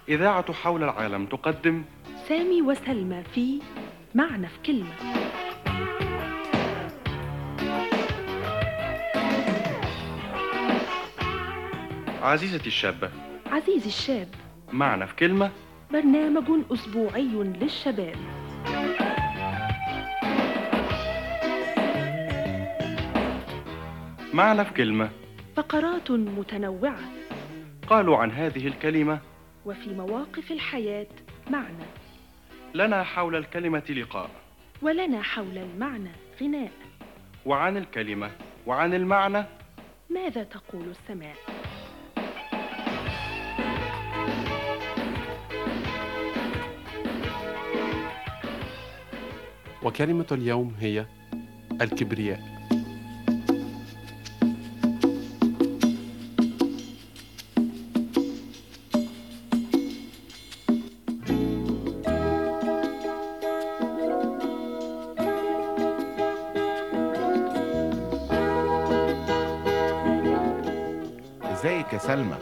إذاعة حول العالم تقدم سامي وسلمى في معنى في كلمة. عزيزتي الشابة، عزيزي الشاب، معنى في كلمة، برنامج أسبوعي للشباب. معنى في كلمة. فقرات متنوعة، قالوا عن هذه الكلمة: وفي مواقف الحياة معنى، لنا حول الكلمة لقاء، ولنا حول المعنى غناء. وعن الكلمة وعن المعنى ماذا تقول السماء؟ وكلمة اليوم هي الكبرياء. ازيك يا سلمى؟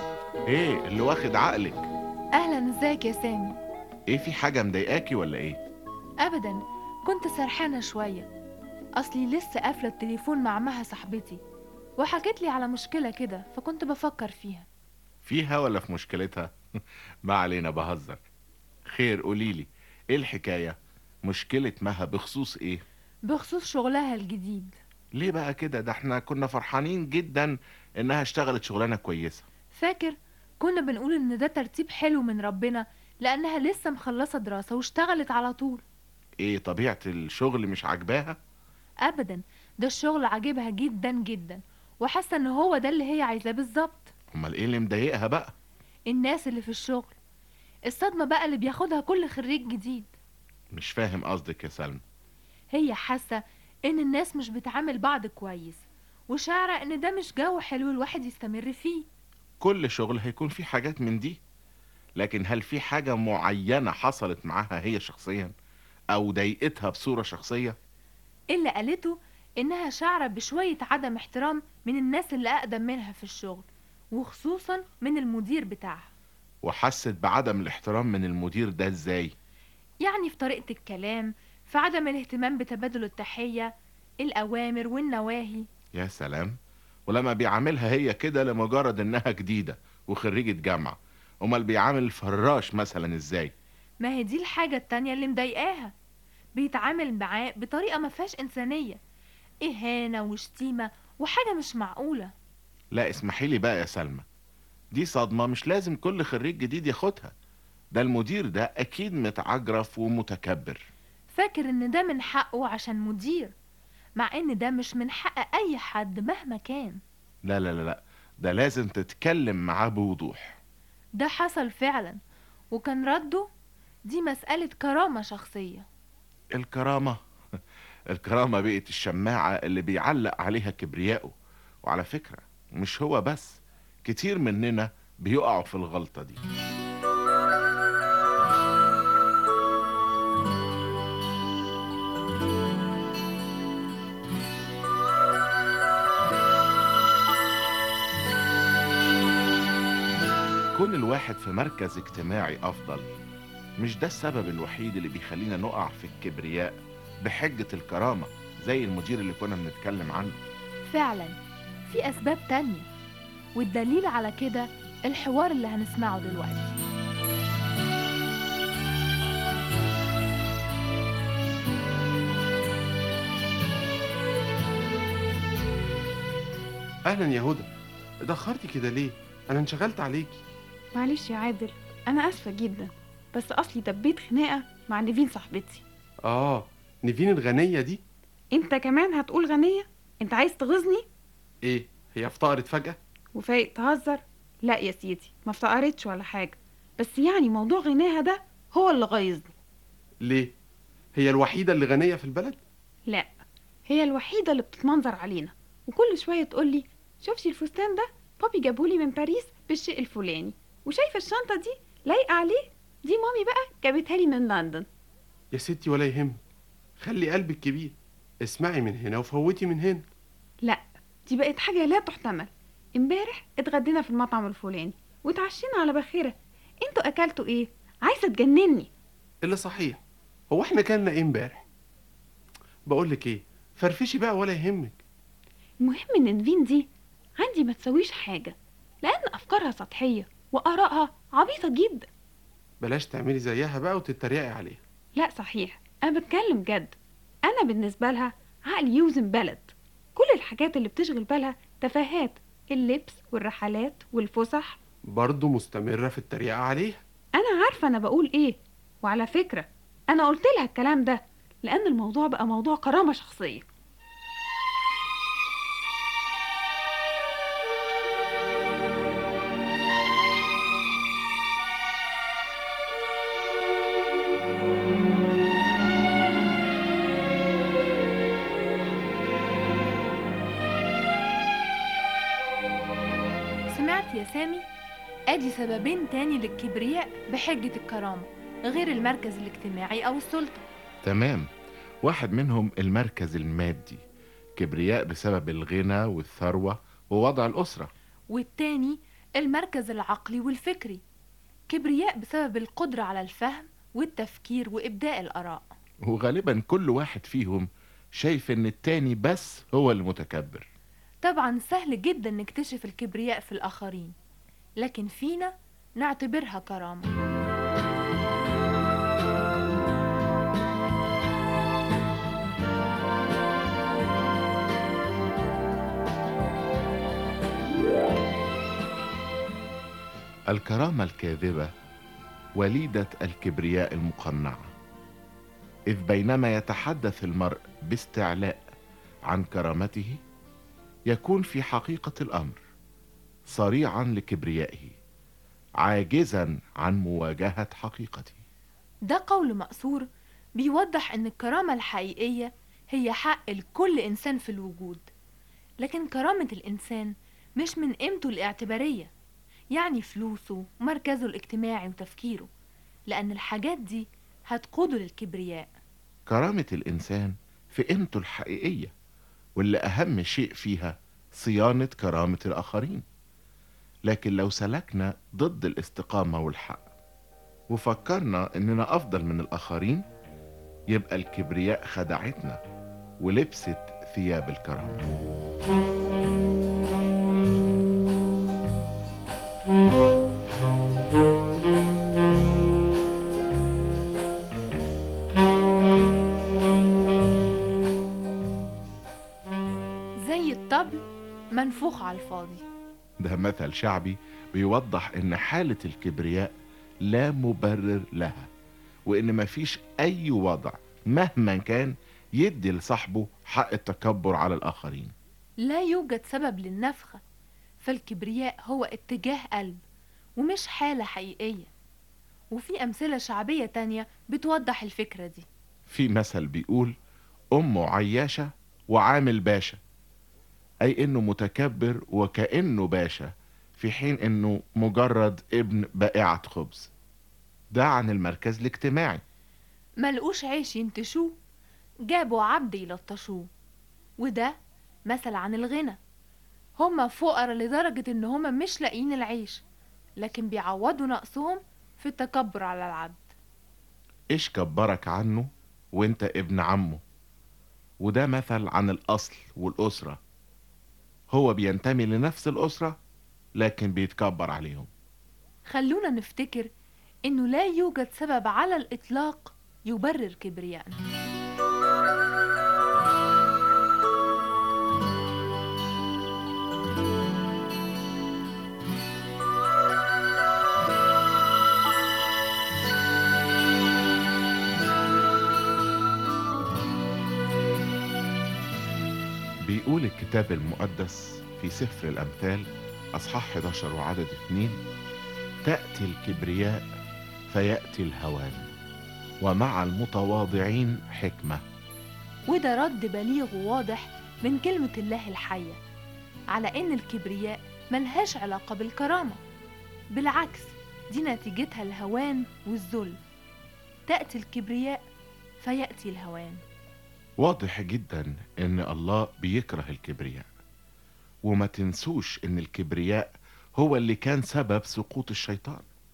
ايه اللي واخد عقلك؟ اهلا، ازيك يا سامي؟ ايه، في حاجة مضايقاكي ولا ايه؟ ابدا، كنت سرحانه شويه. اصلي لسه قافله التليفون مع مها صاحبتي، وحكت لي على مشكله كده، فكنت بفكر فيها. فيها ولا في مشكلتها؟ ما علينا، بهزر. خير، قوليلي ايه الحكاية؟ مشكلة مها بخصوص ايه؟ بخصوص شغلها الجديد. ليه بقى كده؟ ده احنا كنا فرحانين جدا انها اشتغلت شغلانة كويسة. فاكر كنا بنقول ان ده ترتيب حلو من ربنا، لانها لسه مخلصه دراسه واشتغلت على طول. ايه طبيعة الشغل مش عاجباها؟ ابدا، ده الشغل عاجبها جدا جدا، وحاسه ان هو ده اللي هي عايزاه بالظبط. امال ايه اللي مضايقها بقى؟ الناس اللي في الشغل، الصدمه بقى اللي بياخدها كل خريج جديد. مش فاهم قصدك يا سلمى. هي حاسة ان الناس مش بتعامل بعض كويس، وشعرة ان ده مش جو حلو الواحد يستمر فيه. كل شغل هيكون فيه حاجات من دي، لكن هل في حاجة معينة حصلت معاها هي شخصيا او ضايقتها بصورة شخصية؟ اللي قالته انها شعرة بشوية عدم احترام من الناس اللي اقدم منها في الشغل، وخصوصا من المدير بتاعها. وحست بعدم الاحترام من المدير ده ازاي؟ يعني في طريقة الكلام، في عدم الاهتمام بتبادل التحية، الأوامر والنواهي. يا سلام. ولما بيعاملها هي كده لمجرد انها جديدة وخريجة جامعة، امال بيعامل الفراش مثلا ازاي؟ ما هي دي الحاجة التانية اللي مضايقاها، بيتعامل معاه بطريقة ما فيهاش إنسانية، إهانة وشتيمة وحاجة مش معقولة. لا اسمحي لي بقى يا سلمى، دي صدمة مش لازم كل خريج جديد ياخدها. ده المدير ده اكيد متعجرف ومتكبر. فاكر إن ده من حقه عشان مدير، مع إن ده مش من حق أي حد مهما كان. لا لا لا لا، ده لازم تتكلم معاه بوضوح. ده حصل فعلا، وكان رده: دي مسألة كرامة شخصية. الكرامة؟ الكرامة بقت الشماعة اللي بيعلق عليها كبرياءه. وعلى فكرة مش هو بس، كتير مننا بيقعوا في الغلطة دي. كون الواحد في مركز اجتماعي أفضل مش ده السبب الوحيد اللي بيخلينا نقع في الكبرياء بحجة الكرامة زي المدير اللي كنا بنتكلم عنه. فعلا في أسباب تانية، والدليل على كده الحوار اللي هنسمعه دلوقتي. أهلا يا هدى، اتأخرتي كده ليه؟ أنا انشغلت عليكي. معلش يا عادل، انا اسفه جدا، بس اصلي دبيت خناقه مع نيفين صاحبتي. نيفين الغنية دي؟ انت كمان هتقول غنيه؟ انت عايز تغيظني؟ إيه، هي افتقرت فجأة؟ وفايق تهزر؟ لا يا سيدي، ما افتقرتش ولا حاجه، بس يعني موضوع غناها ده هو اللي غيظني. ليه؟ هي الوحيدة اللي غنية في البلد؟ لا، هي الوحيده اللي بتتمنظر علينا، وكل شويه تقولي: شوفي الفستان ده بابي جابهولي من باريس بالشيء الفلاني، وشايفه الشنطه دي لايقه عليه، دي مامي بقى جابتها لي من لندن. يا ستي ولا يهم، خلي قلبك كبير، اسمعي من هنا وفوتي من هنا. لا، دي بقت حاجة لا تحتمل. امبارح اتغدينا في المطعم الفلاني وتعشينا على بخيرة، انتوا اكلتوا ايه؟ عايزه تجنني. اللي صحيح، هو احنا كلنا ايه امبارح؟ بقول لك ايه، فرفشي بقى ولا يهمك. المهم ان نيفين دي عندي ما تسويش حاجه، لان افكارها سطحيه وارائها عبيطه جدا. بلاش تعملي زيها بقى وتتريقي عليها. لا صحيح، انا بتكلم جد. انا بالنسبه لها عقل يوزن بلد. كل الحاجات اللي بتشغل بالها تفاهات، اللبس والرحلات والفسح. برضه مستمرة في التريقة عليها. انا عارفه انا بقول ايه، وعلى فكره انا قلت لها الكلام ده لان الموضوع بقى موضوع كرامه شخصيه. سمعت يا سامي؟ ادي سببين تاني للكبرياء بحجة الكرامة غير المركز الاجتماعي او السلطة. تمام. واحد منهم المركز المادي، كبرياء بسبب الغنى والثروة ووضع الأسرة. والتاني المركز العقلي والفكري، كبرياء بسبب القدرة على الفهم والتفكير وإبداء الآراء. وغالبا كل واحد فيهم شايف ان التاني بس هو المتكبر. طبعا سهل جدا نكتشف الكبرياء في الآخرين، لكن فينا نعتبرها كرامة. الكرامة الكاذبة وليدة الكبرياء المقنعة، إذ بينما يتحدث المرء باستعلاء عن كرامته يكون في حقيقة الأمر صريعا لكبريائه، عاجزا عن مواجهة حقيقته. ده قول مأثور بيوضح أن الكرامة الحقيقية هي حق لكل إنسان في الوجود، لكن كرامة الإنسان مش من قيمته الاعتبارية، يعني فلوسه ومركزه الاجتماعي وتفكيره، لأن الحاجات دي هتقوده للكبرياء. كرامة الإنسان في قيمته الحقيقية، واللي أهم شيء فيها صيانة كرامة الآخرين. لكن لو سلكنا ضد الاستقامة والحق وفكرنا إننا أفضل من الآخرين، يبقى الكبرياء خدعتنا ولبست ثياب الكرامة. زي الطبل منفوخ على الفاضي. ده مثل شعبي بيوضح إن حالة الكبرياء لا مبرر لها، وإن مفيش أي وضع مهما كان يدي لصاحبه حق التكبر على الآخرين. لا يوجد سبب للنفخة، فالكبرياء هو اتجاه قلب ومش حالة حقيقية. وفي أمثلة شعبية تانية بتوضح الفكرة دي. في مثل بيقول أمه عياشة وعامل باشا، أي إنه متكبر وكأنه باشا، في حين إنه مجرد ابن بائعة خبز. ده عن المركز الاجتماعي. ملقوش عيش ينتشوه، جابوا عبد يلطشوه. وده مثل عن الغنى، هما فقراء لدرجة إن هما مش لاقيين العيش، لكن بيعوضوا نقصهم في التكبر على العبد. إيش كبرك عنه وإنت ابن عمه؟ وده مثل عن الأصل والأسرة، هو بينتمي لنفس الأسرة لكن بيتكبر عليهم. خلونا نفتكر إنه لا يوجد سبب على الإطلاق يبرر كبريائنا. بيقول الكتاب المقدس في سفر الأمثال أصحاح 11 وعدد 2: تأتي الكبرياء فيأتي الهوان، ومع المتواضعين حكمة. وده رد بليغ وواضح من كلمة الله الحية على إن الكبرياء ملهاش علاقة بالكرامة، بالعكس دي نتيجتها الهوان والذل. تأتي الكبرياء فيأتي الهوان. واضح جدا ان الله بيكره الكبرياء، وما تنسوش ان الكبرياء هو اللي كان سبب سقوط الشيطان،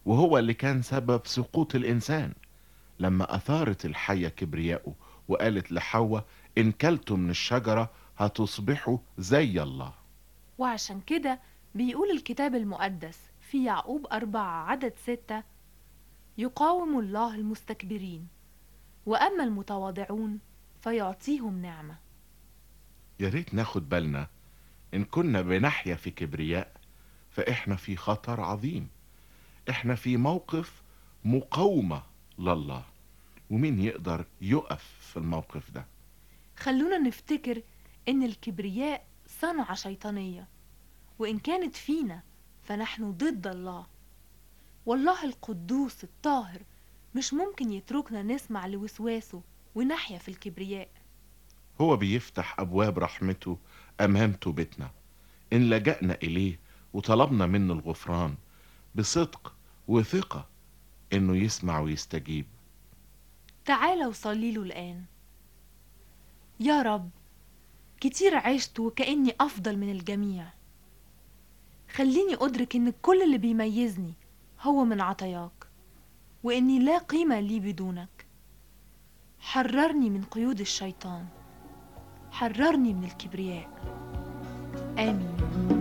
وهو اللي كان سبب سقوط الإنسان لما أثارت الحية كبرياءه وقالت لحواء إن كلتوا من الشجرة هتصبحوا زي الله. وعشان كده بيقول الكتاب المقدس في يعقوب 4:6: يقاوم الله المستكبرين وأما المتواضعون فيعطيهم نعمة. يا ريت ناخد بالنا إن كنا بنحيا في كبرياء فإحنا في خطر عظيم، إحنا في موقف مقاومة لله، ومين يقدر يقف في الموقف ده؟ خلونا نفتكر إن الكبرياء صنعة شيطانية، وإن كانت فينا فنحن ضد الله، والله القدوس الطاهر مش ممكن يتركنا نسمع لوسواسه ونحيا في الكبرياء. هو بيفتح أبواب رحمته أمام توبتنا إن لجأنا إليه وطلبنا منه الغفران بصدق وثقة إنه يسمع ويستجيب. تعالى وصلي له الآن. يا رب، كتير عشت وكأني أفضل من الجميع، خليني أدرك إن كل اللي بيميزني هو من عطاياك، وإني لا قيمة لي بدونك. حررني من قيود الشيطان، حررني من الكبرياء. آمين.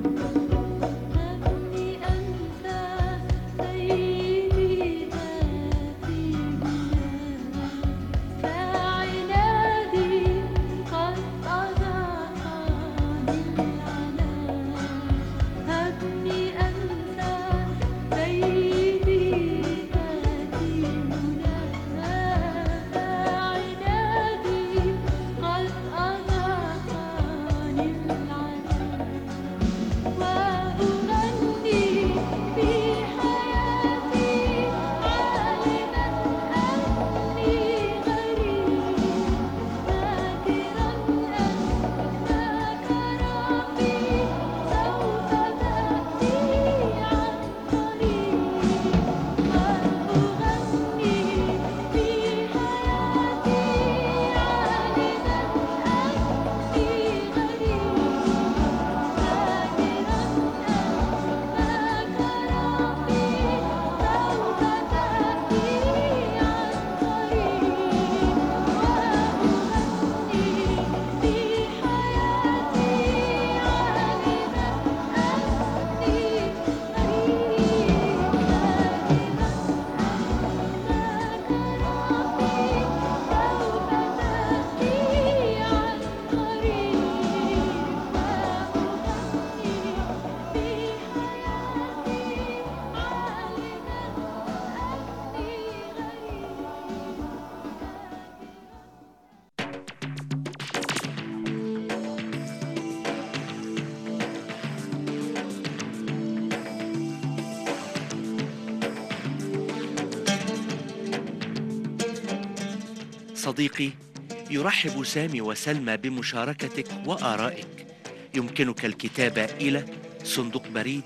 صديقي، يرحب سامي وسلمى بمشاركتك وآرائك. يمكنك الكتابة إلى صندوق بريد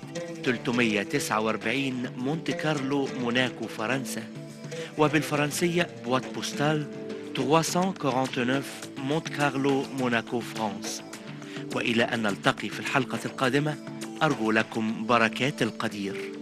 349 مونte كارلو موناكو فرنسا، وبالفرنسية بوات بوستال 349 مونت كارلو موناكو فرانس. وإلى أن نلتقي في الحلقة القادمة، أرجو لكم بركات القدير.